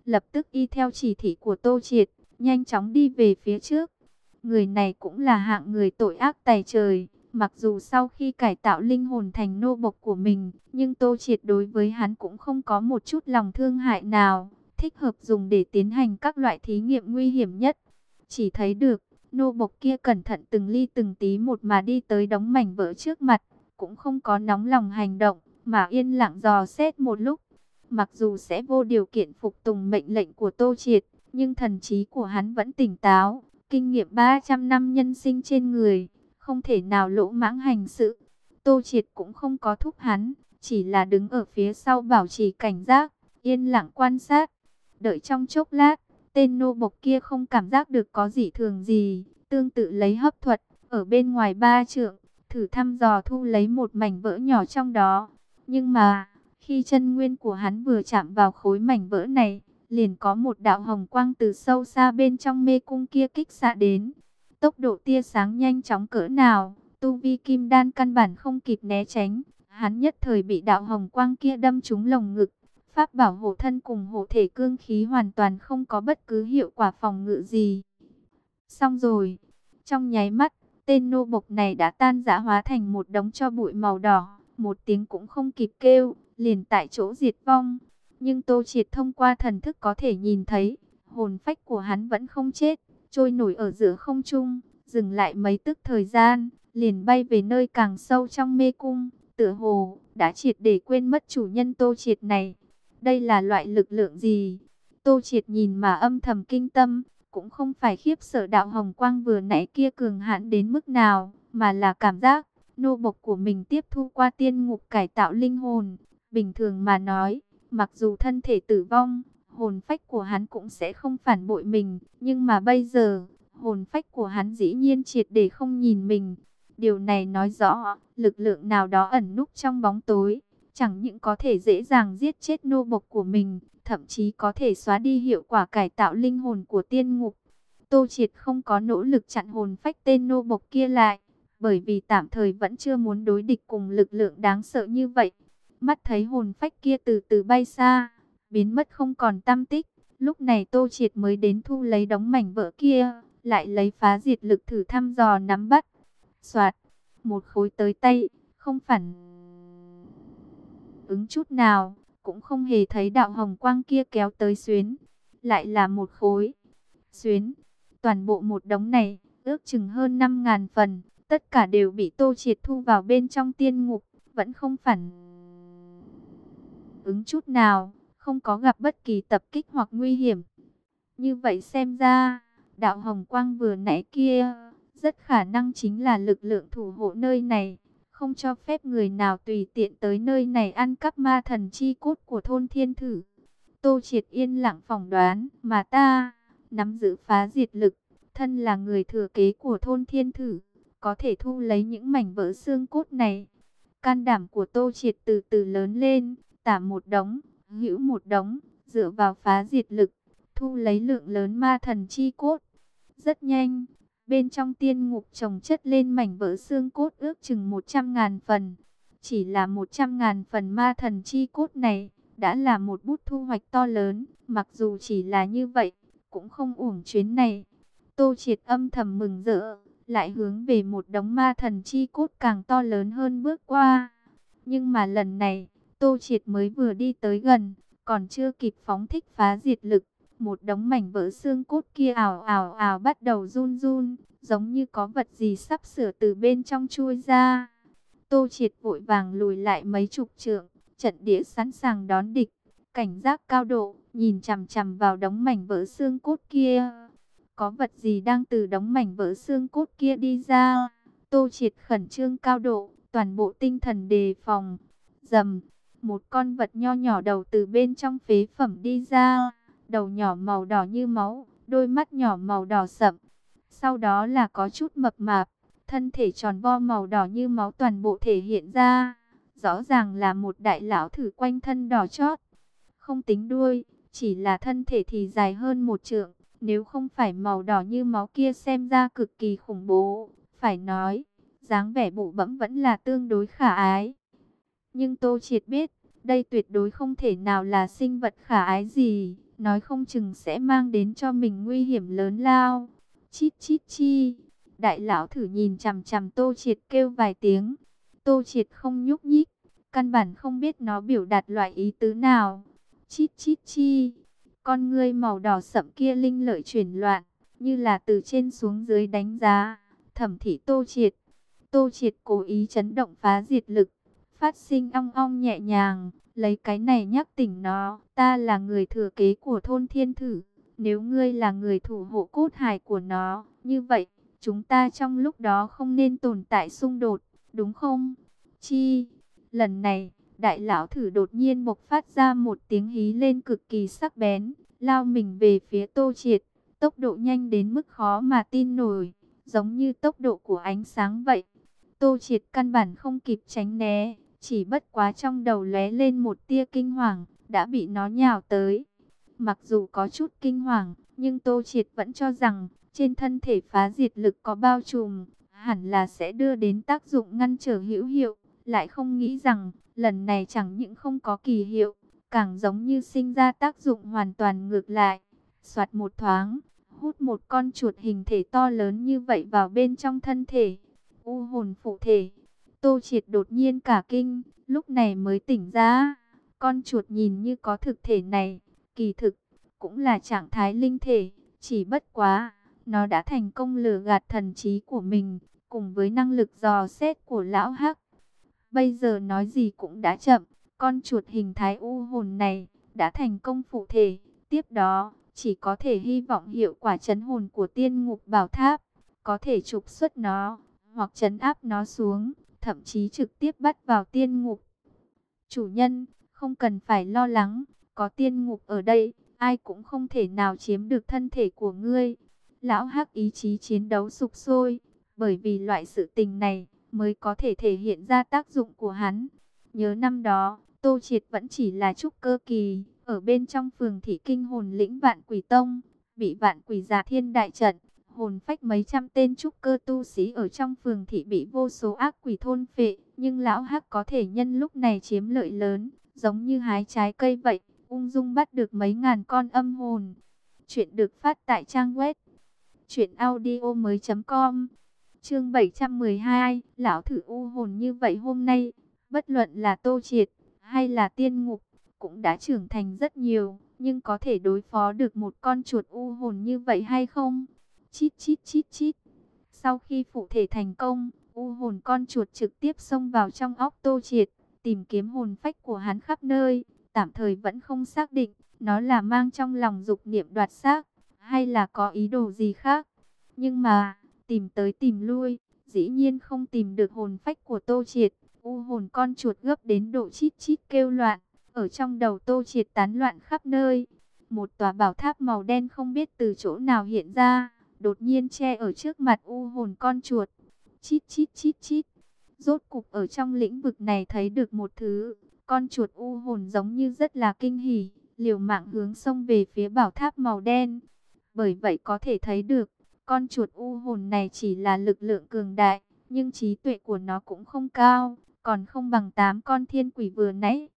lập tức y theo chỉ thị của Tô Triệt, nhanh chóng đi về phía trước. Người này cũng là hạng người tội ác tày trời, mặc dù sau khi cải tạo linh hồn thành nô bộc của mình, nhưng Tô Triệt đối với hắn cũng không có một chút lòng thương hại nào, thích hợp dùng để tiến hành các loại thí nghiệm nguy hiểm nhất. Chỉ thấy được, nô bộc kia cẩn thận từng ly từng tí một mà đi tới đống mảnh vỡ trước mặt, cũng không có nóng lòng hành động, mà yên lặng dò xét một lúc. Mặc dù sẽ vô điều kiện phục tùng mệnh lệnh của Tô Triệt, nhưng thần trí của hắn vẫn tỉnh táo, kinh nghiệm ba trăm năm nhân sinh trên người, không thể nào lỗ mãng hành sự. Tô Triệt cũng không có thúc hắn, chỉ là đứng ở phía sau bảo trì cảnh giác, yên lặng quan sát. Đợi trong chốc lát, tên nô bộc kia không cảm giác được có gì thường gì, tương tự lấy hấp thuật, ở bên ngoài ba trượng, thử thăm dò thu lấy một mảnh vỡ nhỏ trong đó. Nhưng mà, khi chân nguyên của hắn vừa chạm vào khối mảnh vỡ này, liền có một đạo hồng quang từ sâu xa bên trong mê cung kia kích xạ đến. Tốc độ tia sáng nhanh chóng cỡ nào, tu vi kim đan căn bản không kịp né tránh, hắn nhất thời bị đạo hồng quang kia đâm trúng lồng ngực. Pháp bảo hộ thân cùng hộ thể cương khí hoàn toàn không có bất cứ hiệu quả phòng ngự gì. Xong rồi, trong nháy mắt, tên nô bộc này đã tan rã hóa thành một đống tro bụi màu đỏ, một tiếng cũng không kịp kêu, liền tại chỗ diệt vong. Nhưng Tô Triệt thông qua thần thức có thể nhìn thấy, hồn phách của hắn vẫn không chết, trôi nổi ở giữa không trung, dừng lại mấy tức thời gian, liền bay về nơi càng sâu trong mê cung, tựa hồ đã triệt để quên mất chủ nhân Tô Triệt này. Đây là loại lực lượng gì? Tô Triệt nhìn mà âm thầm kinh tâm, cũng không phải khiếp sợ đạo hồng quang vừa nãy kia cường hãn đến mức nào, mà là cảm giác nô bộc của mình tiếp thu qua tiên ngục cải tạo linh hồn. Bình thường mà nói, mặc dù thân thể tử vong, hồn phách của hắn cũng sẽ không phản bội mình, nhưng mà bây giờ, hồn phách của hắn dĩ nhiên triệt để không nhìn mình. Điều này nói rõ, lực lượng nào đó ẩn núp trong bóng tối, chẳng những có thể dễ dàng giết chết nô bộc của mình, thậm chí có thể xóa đi hiệu quả cải tạo linh hồn của tiên ngục. Tô Triệt không có nỗ lực chặn hồn phách tên nô bộc kia lại, bởi vì tạm thời vẫn chưa muốn đối địch cùng lực lượng đáng sợ như vậy. Mắt thấy hồn phách kia từ từ bay xa, biến mất không còn tăm tích, lúc này Tô Triệt mới đến thu lấy đống mảnh vỡ kia, lại lấy phá diệt lực thử thăm dò nắm bắt. Soạt, một khối tới tay, không phản ứng chút nào, cũng không hề thấy đạo hồng quang kia kéo tới xuyến. Lại là một khối xuyến, toàn bộ một đống này, ước chừng hơn năm ngàn phần, tất cả đều bị Tô Triệt thu vào bên trong tiên ngục, vẫn không phản ứng chút nào, không có gặp bất kỳ tập kích hoặc nguy hiểm. Như vậy xem ra, đạo hồng quang vừa nãy kia, rất khả năng chính là lực lượng thủ hộ nơi này, không cho phép người nào tùy tiện tới nơi này ăn cắp ma thần chi cốt của thôn thiên thử. Tô Triệt yên lặng phỏng đoán, mà ta, nắm giữ phá diệt lực, thân là người thừa kế của thôn thiên thử, có thể thu lấy những mảnh vỡ xương cốt này. Can đảm của Tô Triệt từ từ lớn lên, tả một đống, hữu một đống, dựa vào phá diệt lực, thu lấy lượng lớn ma thần chi cốt. Rất nhanh, bên trong tiên ngục chồng chất lên mảnh vỡ xương cốt ước chừng một trăm ngàn phần. Chỉ là một trăm ngàn phần ma thần chi cốt này, đã là một bút thu hoạch to lớn, mặc dù chỉ là như vậy, cũng không uổng chuyến này. Tô Triệt âm thầm mừng rỡ, lại hướng về một đống ma thần chi cốt càng to lớn hơn bước qua. Nhưng mà lần này, Tô Triệt mới vừa đi tới gần, còn chưa kịp phóng thích phá diệt lực, một đống mảnh vỡ xương cốt kia ảo ảo ảo bắt đầu run run, giống như có vật gì sắp sửa từ bên trong chui ra. Tô Triệt vội vàng lùi lại mấy chục trượng, trận địa sẵn sàng đón địch, cảnh giác cao độ, nhìn chằm chằm vào đống mảnh vỡ xương cốt kia. Có vật gì đang từ đống mảnh vỡ xương cốt kia đi ra? Tô Triệt khẩn trương cao độ, toàn bộ tinh thần đề phòng. Rầm, một con vật nho nhỏ đầu từ bên trong phế phẩm đi ra, đầu nhỏ màu đỏ như máu, đôi mắt nhỏ màu đỏ sậm. Sau đó là có chút mập mạp, thân thể tròn vo màu đỏ như máu toàn bộ thể hiện ra. Rõ ràng là một đại lão thử quanh thân đỏ chót. Không tính đuôi, chỉ là thân thể thì dài hơn một trượng. Nếu không phải màu đỏ như máu kia xem ra cực kỳ khủng bố, phải nói, dáng vẻ bụ bẫm vẫn là tương đối khả ái. Nhưng Tô Triệt biết, đây tuyệt đối không thể nào là sinh vật khả ái gì. nói không chừng sẽ mang đến cho mình nguy hiểm lớn lao. Chít chít chi, đại lão thử nhìn chằm chằm Tô Triệt kêu vài tiếng. Tô Triệt không nhúc nhích, căn bản không biết nó biểu đạt loại ý tứ nào. Chít chít chi, con ngươi màu đỏ sậm kia linh lợi chuyển loạn, như là từ trên xuống dưới đánh giá, thẩm thị Tô Triệt. Tô Triệt cố ý chấn động phá diệt lực, phát sinh ong ong nhẹ nhàng, lấy cái này nhắc tỉnh nó. Ta là người thừa kế của thôn Thiên Thử, nếu ngươi là người thủ hộ cốt hải của nó, như vậy, chúng ta trong lúc đó không nên tồn tại xung đột, đúng không? Chi, lần này, đại lão thử đột nhiên bộc phát ra một tiếng hí lên cực kỳ sắc bén, lao mình về phía Tô Triệt, tốc độ nhanh đến mức khó mà tin nổi, giống như tốc độ của ánh sáng vậy. Tô Triệt căn bản không kịp tránh né, chỉ bất quá trong đầu lóe lên một tia kinh hoàng, đã bị nó nhào tới. Mặc dù có chút kinh hoàng, nhưng Tô Triệt vẫn cho rằng, trên thân thể phá diệt lực có bao trùm, hẳn là sẽ đưa đến tác dụng ngăn trở hữu hiệu. Lại không nghĩ rằng, lần này chẳng những không có kỳ hiệu, càng giống như sinh ra tác dụng hoàn toàn ngược lại. Soạt một thoáng, hút một con chuột hình thể to lớn như vậy vào bên trong thân thể. U hồn phụ thể. Tô Triệt đột nhiên cả kinh, lúc này mới tỉnh ra. Con chuột nhìn như có thực thể này, kỳ thực, cũng là trạng thái linh thể. Chỉ bất quá, nó đã thành công lừa gạt thần trí của mình, cùng với năng lực dò xét của lão Hắc. Bây giờ nói gì cũng đã chậm, con chuột hình thái u hồn này, đã thành công phụ thể. Tiếp đó, chỉ có thể hy vọng hiệu quả trấn hồn của tiên ngục bảo tháp, có thể trục xuất nó, hoặc trấn áp nó xuống, thậm chí trực tiếp bắt vào tiên ngục. Chủ nhân, không cần phải lo lắng, có tiên ngục ở đây, ai cũng không thể nào chiếm được thân thể của ngươi. Lão Hắc ý chí chiến đấu sục sôi, bởi vì loại sự tình này mới có thể thể hiện ra tác dụng của hắn. Nhớ năm đó, Tô Triệt vẫn chỉ là trúc cơ kỳ, ở bên trong phường thị kinh hồn lĩnh Vạn Quỷ Tông, bị Vạn Quỷ Giả Thiên đại trận, hồn phách mấy trăm tên trúc cơ tu sĩ ở trong phường thị bị vô số ác quỷ thôn phệ, nhưng lão Hắc có thể nhân lúc này chiếm lợi lớn, giống như hái trái cây vậy, ung dung bắt được mấy ngàn con âm hồn. Chuyện được phát tại trang web truyện audio mới chấm com. Chương bảy trăm mười hai, lão thử u hồn như vậy hôm nay, bất luận là Tô Triệt hay là tiên ngục, cũng đã trưởng thành rất nhiều, nhưng có thể đối phó được một con chuột u hồn như vậy hay không? Chít chít chít chít. Sau khi phụ thể thành công, u hồn con chuột trực tiếp xông vào trong óc Tô Triệt, tìm kiếm hồn phách của hắn khắp nơi, tạm thời vẫn không xác định, nó là mang trong lòng dục niệm đoạt xác, hay là có ý đồ gì khác. Nhưng mà, tìm tới tìm lui, dĩ nhiên không tìm được hồn phách của Tô Triệt. U hồn con chuột gấp đến độ chít chít kêu loạn, ở trong đầu Tô Triệt tán loạn khắp nơi. Một tòa bảo tháp màu đen không biết từ chỗ nào hiện ra, đột nhiên che ở trước mặt u hồn con chuột. Chít chít chít chít. Rốt cục ở trong lĩnh vực này thấy được một thứ, con chuột u hồn giống như rất là kinh hỉ, liều mạng hướng xông về phía bảo tháp màu đen. Bởi vậy có thể thấy được, con chuột u hồn này chỉ là lực lượng cường đại, nhưng trí tuệ của nó cũng không cao, còn không bằng tám con thiên quỷ vừa nãy.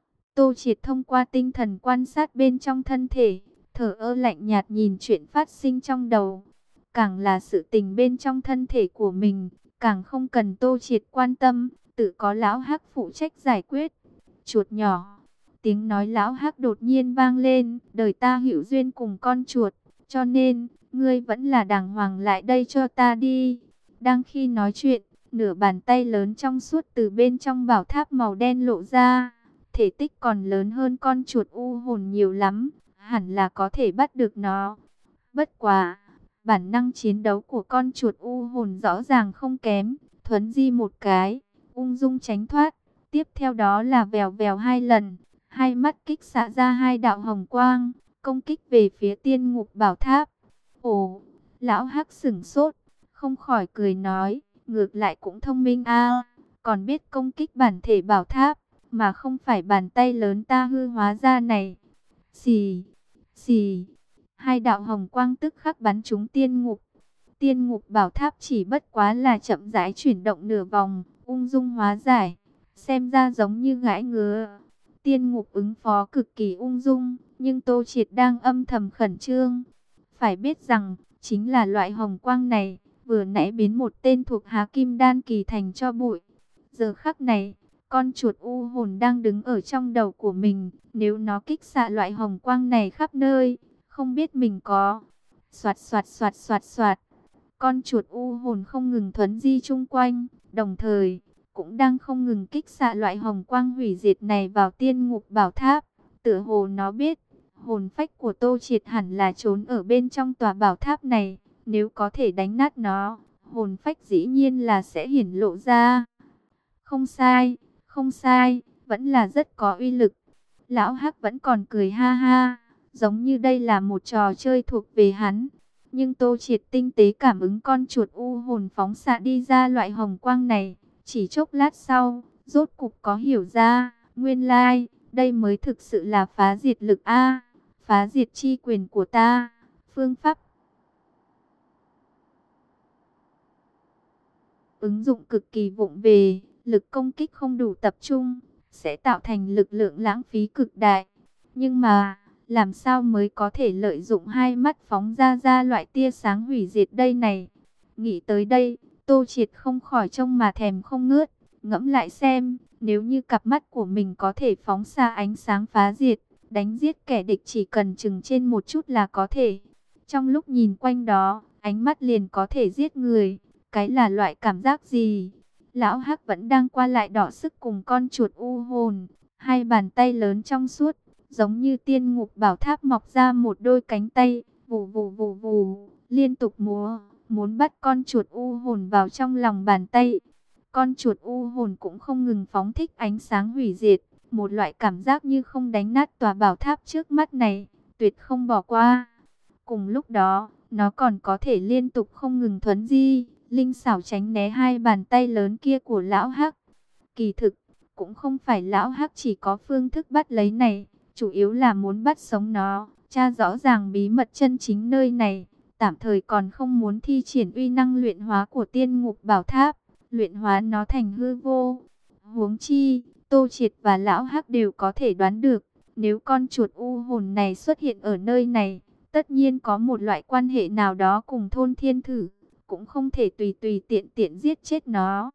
Tô Triệt thông qua tinh thần quan sát bên trong thân thể, thở ơ lạnh nhạt nhìn chuyện phát sinh trong đầu. Càng là sự tình bên trong thân thể của mình, càng không cần Tô Triệt quan tâm, tự có lão Hắc phụ trách giải quyết. Chuột nhỏ, tiếng nói lão Hắc đột nhiên vang lên, đời ta hữu duyên cùng con chuột, cho nên, ngươi vẫn là đàng hoàng lại đây cho ta đi. Đang khi nói chuyện, nửa bàn tay lớn trong suốt từ bên trong bảo tháp màu đen lộ ra, thể tích còn lớn hơn con chuột u hồn nhiều lắm, hẳn là có thể bắt được nó. Bất quá, bản năng chiến đấu của con chuột u hồn rõ ràng không kém, thuấn di một cái, ung dung tránh thoát, tiếp theo đó là vèo vèo hai lần, hai mắt kích xạ ra hai đạo hồng quang, công kích về phía tiên ngục bảo tháp. Ồ, lão Hắc sửng sốt, không khỏi cười nói, ngược lại cũng thông minh a, còn biết công kích bản thể bảo tháp, mà không phải bàn tay lớn ta hư hóa ra này. Xì, xì, hai đạo hồng quang tức khắc bắn trúng tiên ngục. Tiên ngục bảo tháp chỉ bất quá là chậm rãi chuyển động nửa vòng, ung dung hóa giải, xem ra giống như gãi ngứa. Tiên ngục ứng phó cực kỳ ung dung, Nhưng Tô Triệt đang âm thầm khẩn trương. Phải biết rằng, chính là loại hồng quang này, vừa nãy biến một tên thuộc Hạ Kim Đan kỳ thành cho bụi. Giờ khắc này, con chuột u hồn đang đứng ở trong đầu của mình. Nếu nó kích xạ loại hồng quang này khắp nơi, không biết mình có... Soạt soạt soạt soạt soạt. Con chuột u hồn không ngừng thuấn di chung quanh, đồng thời cũng đang không ngừng kích xạ loại hồng quang hủy diệt này vào tiên ngục bảo tháp. Tựa hồ nó biết, hồn phách của Tô Triệt hẳn là trốn ở bên trong tòa bảo tháp này. Nếu có thể đánh nát nó, hồn phách dĩ nhiên là sẽ hiển lộ ra. Không sai, không sai, vẫn là rất có uy lực. Lão Hắc vẫn còn cười ha ha, giống như đây là một trò chơi thuộc về hắn. Nhưng Tô Triệt tinh tế cảm ứng con chuột u hồn phóng xạ đi ra loại hồng quang này. Chỉ chốc lát sau, rốt cục có hiểu ra, nguyên lai, đây mới thực sự là phá diệt lực A, phá diệt chi quyền của ta, phương pháp. Ứng dụng cực kỳ vụng về, lực công kích không đủ tập trung, sẽ tạo thành lực lượng lãng phí cực đại. Nhưng mà, làm sao mới có thể lợi dụng hai mắt phóng ra ra loại tia sáng hủy diệt đây này? Nghĩ tới đây, Tô Triệt không khỏi trông mà thèm không ngớt. Ngẫm lại xem, nếu như cặp mắt của mình có thể phóng ra ánh sáng phá diệt, đánh giết kẻ địch chỉ cần chừng trên một chút là có thể. Trong lúc nhìn quanh đó, ánh mắt liền có thể giết người. Cái là loại cảm giác gì? Lão Hắc vẫn đang qua lại đọ sức cùng con chuột u hồn. Hai bàn tay lớn trong suốt, giống như tiên ngục bảo tháp mọc ra một đôi cánh tay, vù vù vù vù, liên tục múa, muốn bắt con chuột u hồn vào trong lòng bàn tay. Con chuột u hồn cũng không ngừng phóng thích ánh sáng hủy diệt, một loại cảm giác như không đánh nát tòa bảo tháp trước mắt này, tuyệt không bỏ qua. Cùng lúc đó, nó còn có thể liên tục không ngừng thuấn di, linh xảo tránh né hai bàn tay lớn kia của lão Hắc. Kỳ thực, cũng không phải lão Hắc chỉ có phương thức bắt lấy này, chủ yếu là muốn bắt sống nó, tra rõ ràng bí mật chân chính nơi này, tạm thời còn không muốn thi triển uy năng luyện hóa của tiên ngục bảo tháp, luyện hóa nó thành hư vô. Huống chi, Tô Triệt và lão Hắc đều có thể đoán được, nếu con chuột u hồn này xuất hiện ở nơi này, tất nhiên có một loại quan hệ nào đó cùng thôn thiên thử, cũng không thể tùy tùy tiện tiện giết chết nó.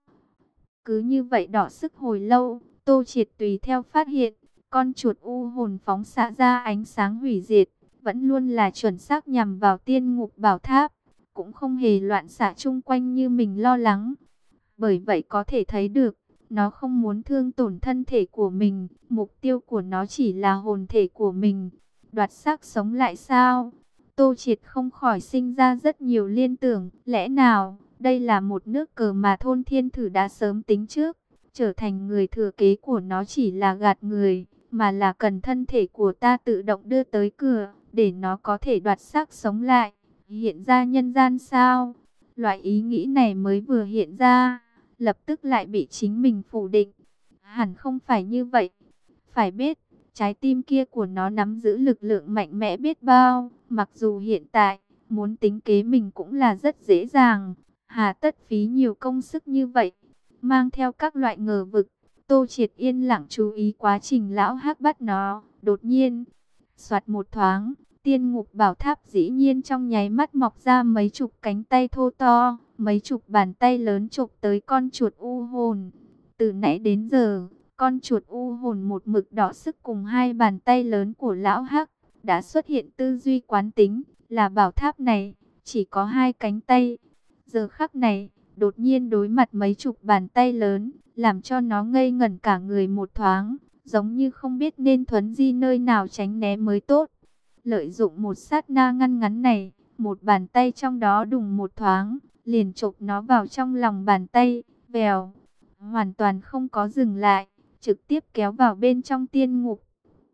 Cứ như vậy đọ sức hồi lâu, Tô Triệt tùy theo phát hiện, con chuột u hồn phóng xạ ra ánh sáng hủy diệt, vẫn luôn là chuẩn xác nhằm vào tiên ngục bảo tháp, cũng không hề loạn xạ chung quanh như mình lo lắng. Bởi vậy có thể thấy được, nó không muốn thương tổn thân thể của mình, mục tiêu của nó chỉ là hồn thể của mình. Đoạt xác sống lại sao? Tô Triệt không khỏi sinh ra rất nhiều liên tưởng, lẽ nào đây là một nước cờ mà thôn thiên thử đã sớm tính trước, trở thành người thừa kế của nó chỉ là gạt người, mà là cần thân thể của ta tự động đưa tới cửa, để nó có thể đoạt xác sống lại, hiện ra nhân gian sao? Loại ý nghĩ này mới vừa hiện ra, lập tức lại bị chính mình phủ định. Hẳn không phải như vậy. Phải biết, trái tim kia của nó nắm giữ lực lượng mạnh mẽ biết bao, mặc dù hiện tại, muốn tính kế mình cũng là rất dễ dàng, hà tất phí nhiều công sức như vậy. Mang theo các loại ngờ vực, Tô Triệt yên lặng chú ý quá trình lão Hắc bắt nó, đột nhiên, soạt một thoáng, tiên ngục bảo tháp dĩ nhiên trong nháy mắt mọc ra mấy chục cánh tay thô to, mấy chục bàn tay lớn chụp tới con chuột u hồn. Từ nãy đến giờ, con chuột u hồn một mực đọ sức cùng hai bàn tay lớn của lão Hắc, đã xuất hiện tư duy quán tính, là bảo tháp này, chỉ có hai cánh tay. Giờ khắc này, đột nhiên đối mặt mấy chục bàn tay lớn, làm cho nó ngây ngẩn cả người một thoáng, giống như không biết nên thuấn di nơi nào tránh né mới tốt. Lợi dụng một sát na ngăn ngắn này, một bàn tay trong đó đùng một thoáng, liền chộp nó vào trong lòng bàn tay, vèo, hoàn toàn không có dừng lại, trực tiếp kéo vào bên trong tiên ngục.